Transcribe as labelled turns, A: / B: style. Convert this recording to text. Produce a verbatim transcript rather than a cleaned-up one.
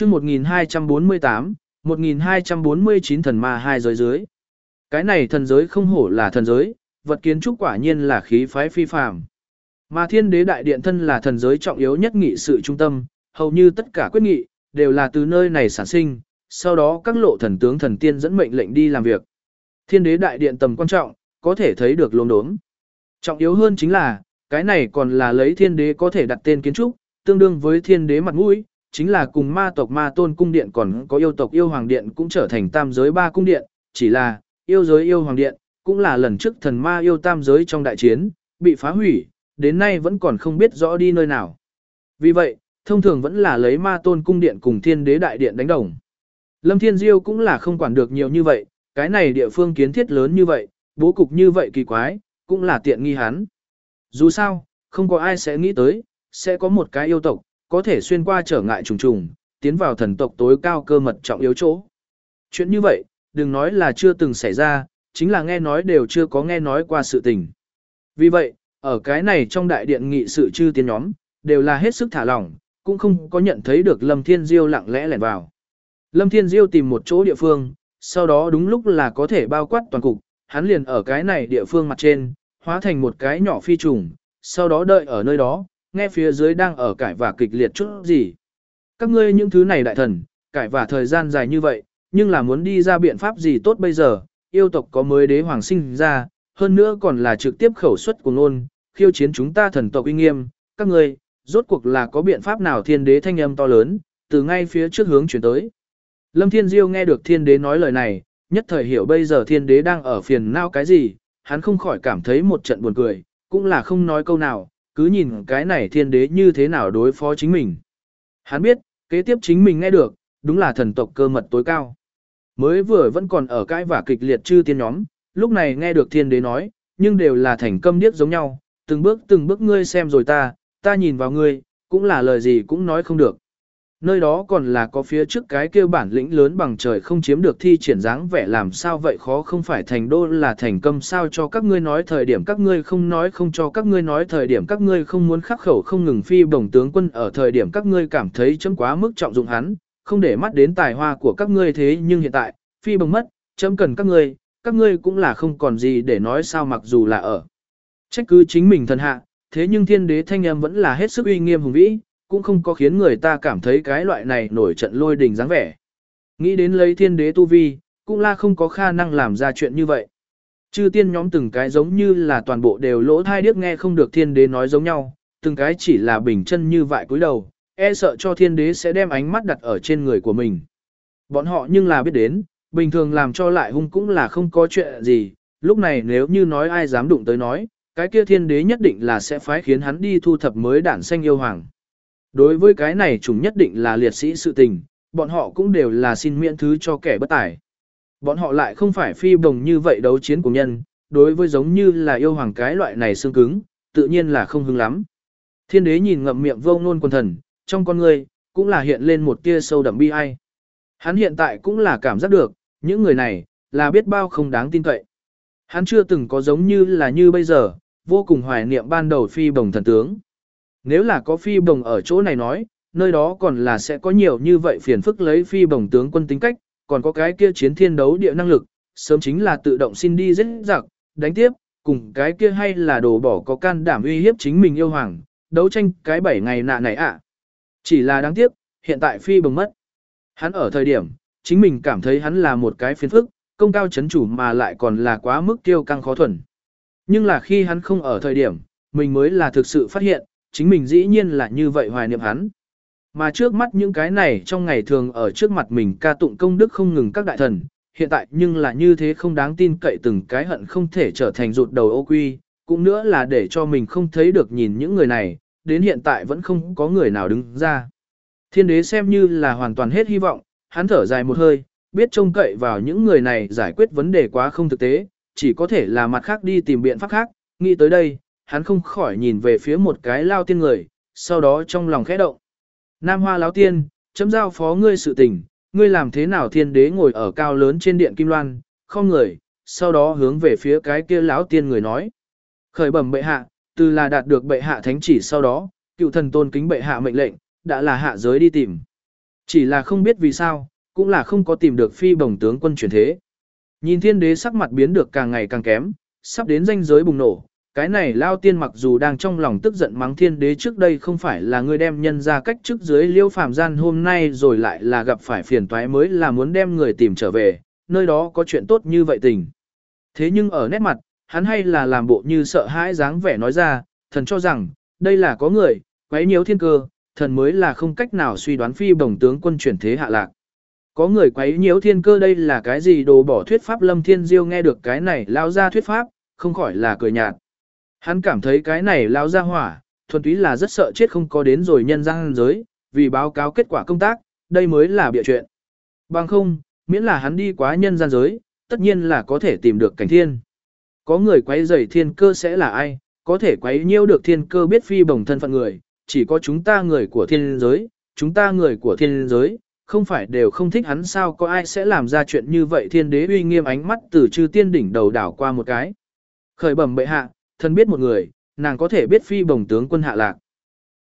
A: chương một nghìn hai trăm bốn mươi tám, một nghìn hai trăm bốn mươi chín thần ma hai giới dưới. Cái này thần giới không hổ là thần giới, vật kiến trúc quả nhiên là khí phái phi phàm. Mà thiên đế đại điện thân là thần giới trọng yếu nhất nghị sự trung tâm, hầu như tất cả quyết nghị, đều là từ nơi này sản sinh, sau đó các lộ thần tướng thần tiên dẫn mệnh lệnh đi làm việc. Thiên đế đại điện tầm quan trọng, có thể thấy được lốm đốm. Trọng yếu hơn chính là, cái này còn là lấy thiên đế có thể đặt tên kiến trúc, tương đương với thiên đế mặt mũi, chính là cùng ma tộc ma tôn cung điện còn có yêu tộc yêu hoàng điện cũng trở thành tam giới ba cung điện, chỉ là yêu giới yêu hoàng điện, cũng là lần trước thần ma yêu tam giới trong đại chiến, bị phá hủy, đến nay vẫn còn không biết rõ đi nơi nào. Vì vậy, thông thường vẫn là lấy ma tôn cung điện cùng thiên đế đại điện đánh đồng. Lâm Thiên Diêu cũng là không quản được nhiều như vậy, cái này địa phương kiến thiết lớn như vậy, bố cục như vậy kỳ quái, cũng là tiện nghi hắn. Dù sao, không có ai sẽ nghĩ tới, sẽ có một cái yêu tộc, có thể xuyên qua trở ngại trùng trùng, tiến vào thần tộc tối cao cơ mật trọng yếu chỗ. Chuyện như vậy, đừng nói là chưa từng xảy ra, chính là nghe nói đều chưa có nghe nói qua sự tình. Vì vậy, ở cái này trong đại điện nghị sự chư tiên nhóm, đều là hết sức thả lỏng, cũng không có nhận thấy được Lâm Thiên Diêu lặng lẽ lẻn vào. Lâm Thiên Diêu tìm một chỗ địa phương, sau đó đúng lúc là có thể bao quát toàn cục, hắn liền ở cái này địa phương mặt trên, hóa thành một cái nhỏ phi trùng, sau đó đợi ở nơi đó, nghe phía dưới đang ở cãi vả kịch liệt chút gì. Các ngươi những thứ này đại thần, cãi vả thời gian dài như vậy, nhưng là muốn đi ra biện pháp gì tốt bây giờ, yêu tộc có mới đế hoàng sinh ra, hơn nữa còn là trực tiếp khẩu xuất của ngôn, khiêu chiến chúng ta thần tộc uy nghiêm, các ngươi, rốt cuộc là có biện pháp nào thiên đế thanh âm to lớn, từ ngay phía trước hướng chuyển tới. Lâm Thiên Diêu nghe được thiên đế nói lời này, nhất thời hiểu bây giờ thiên đế đang ở phiền não cái gì, hắn không khỏi cảm thấy một trận buồn cười, cũng là không nói câu nào, cứ nhìn cái này thiên đế như thế nào đối phó chính mình. Hắn biết, kế tiếp chính mình nghe được, đúng là thần tộc cơ mật tối cao. Mới vừa vẫn còn ở cái vả kịch liệt chư tiên nhóm, lúc này nghe được thiên đế nói, nhưng đều là thành câm điếc giống nhau, từng bước từng bước ngươi xem rồi ta, ta nhìn vào ngươi, cũng là lời gì cũng nói không được. Nơi đó còn là có phía trước cái kêu bản lĩnh lớn bằng trời không chiếm được thi triển dáng vẻ làm sao vậy khó không phải thành đô là thành câm sao cho các ngươi nói thời điểm các ngươi không nói không cho các ngươi nói thời điểm các ngươi không muốn khắc khẩu không ngừng phi bổng tướng quân ở thời điểm các ngươi cảm thấy chấm quá mức trọng dụng hắn, không để mắt đến tài hoa của các ngươi thế nhưng hiện tại, phi bổng mất, chấm cần các ngươi, các ngươi cũng là không còn gì để nói sao mặc dù là ở. Trách cứ chính mình thần hạ, thế nhưng thiên đế thanh âm vẫn là hết sức uy nghiêm hùng vĩ, cũng không có khiến người ta cảm thấy cái loại này nổi trận lôi đình dáng vẻ. Nghĩ đến lấy thiên đế tu vi, cũng là không có khả năng làm ra chuyện như vậy. Chư tiên nhóm từng cái giống như là toàn bộ đều lỗ thai điếc nghe không được thiên đế nói giống nhau, từng cái chỉ là bình chân như vại cúi đầu, e sợ cho thiên đế sẽ đem ánh mắt đặt ở trên người của mình. Bọn họ nhưng là biết đến, bình thường làm cho lại hung cũng là không có chuyện gì, lúc này nếu như nói ai dám đụng tới nói, cái kia thiên đế nhất định là sẽ phái khiến hắn đi thu thập mới đản xanh yêu hoàng. Đối với cái này chúng nhất định là liệt sĩ sự tình, bọn họ cũng đều là xin miễn thứ cho kẻ bất tài. Bọn họ lại không phải phi bồng như vậy đấu chiến của nhân, đối với giống như là yêu hoàng cái loại này xương cứng, tự nhiên là không hứng lắm. Thiên đế nhìn ngậm miệng vô ngôn quần thần, trong con người, cũng là hiện lên một tia sâu đậm bi ai. Hắn hiện tại cũng là cảm giác được, những người này, là biết bao không đáng tin cậy. Hắn chưa từng có giống như là như bây giờ, vô cùng hoài niệm ban đầu phi bồng thần tướng. Nếu là có phi bồng ở chỗ này nói, nơi đó còn là sẽ có nhiều như vậy phiền phức lấy phi bồng tướng quân tính cách, còn có cái kia chiến thiên đấu địa năng lực, sớm chính là tự động xin đi giết giặc, đánh tiếp, cùng cái kia hay là đổ bỏ có can đảm uy hiếp chính mình yêu hoàng, đấu tranh cái bảy ngày nạ này ạ. Chỉ là đáng tiếc, hiện tại phi bồng mất. Hắn ở thời điểm, chính mình cảm thấy hắn là một cái phiền phức, công cao chấn chủ mà lại còn là quá mức tiêu căng khó thuần. Nhưng là khi hắn không ở thời điểm, mình mới là thực sự phát hiện, chính mình dĩ nhiên là như vậy hoài niệm hắn. Mà trước mắt những cái này trong ngày thường ở trước mặt mình ca tụng công đức không ngừng các đại thần, hiện tại nhưng là như thế không đáng tin cậy từng cái hận không thể trở thành rụt đầu ô quy, cũng nữa là để cho mình không thấy được nhìn những người này, đến hiện tại vẫn không có người nào đứng ra. Thiên đế xem như là hoàn toàn hết hy vọng, hắn thở dài một hơi, biết trông cậy vào những người này giải quyết vấn đề quá không thực tế, chỉ có thể là mặt khác đi tìm biện pháp khác, nghĩ tới đây, hắn không khỏi nhìn về phía một cái lao tiên người, sau đó trong lòng khẽ động. Nam Hoa lão tiên, chấm giao phó ngươi sự tình, ngươi làm thế nào thiên đế ngồi ở cao lớn trên điện kim loan, không người, sau đó hướng về phía cái kia lão tiên người nói. Khởi bẩm bệ hạ, từ là đạt được bệ hạ thánh chỉ sau đó, cựu thần tôn kính bệ hạ mệnh lệnh, đã là hạ giới đi tìm. Chỉ là không biết vì sao, cũng là không có tìm được phi bổng tướng quân chuyển thế. Nhìn thiên đế sắc mặt biến được càng ngày càng kém, sắp đến ranh giới bùng nổ. Cái này lao tiên mặc dù đang trong lòng tức giận mắng thiên đế trước đây không phải là người đem nhân ra cách trước dưới liêu phàm gian hôm nay rồi lại là gặp phải phiền toái mới là muốn đem người tìm trở về, nơi đó có chuyện tốt như vậy tình. Thế nhưng ở nét mặt, hắn hay là làm bộ như sợ hãi dáng vẻ nói ra, thần cho rằng, đây là có người, quấy nhiễu thiên cơ, thần mới là không cách nào suy đoán phi bổng tướng quân chuyển thế hạ lạc. Có người quấy nhiễu thiên cơ đây là cái gì đồ bỏ thuyết pháp Lâm Thiên Diêu nghe được cái này lao ra thuyết pháp, không khỏi là cười nhạt. Hắn cảm thấy cái này lao ra hỏa, thuần túy là rất sợ chết không có đến rồi nhân gian giới, vì báo cáo kết quả công tác, đây mới là bịa chuyện. Bằng không, miễn là hắn đi quá nhân gian giới, tất nhiên là có thể tìm được cảnh thiên. Có người quấy rầy thiên cơ sẽ là ai, có thể quấy nhiễu được thiên cơ biết phi bổng thân phận người, chỉ có chúng ta người của thiên giới, chúng ta người của thiên giới, không phải đều không thích hắn sao có ai sẽ làm ra chuyện như vậy thiên đế uy nghiêm ánh mắt từ chư tiên đỉnh đầu đảo qua một cái. Khởi bẩm bệ hạ, thần biết một người, nàng có thể biết phi bổng tướng quân hạ lạc.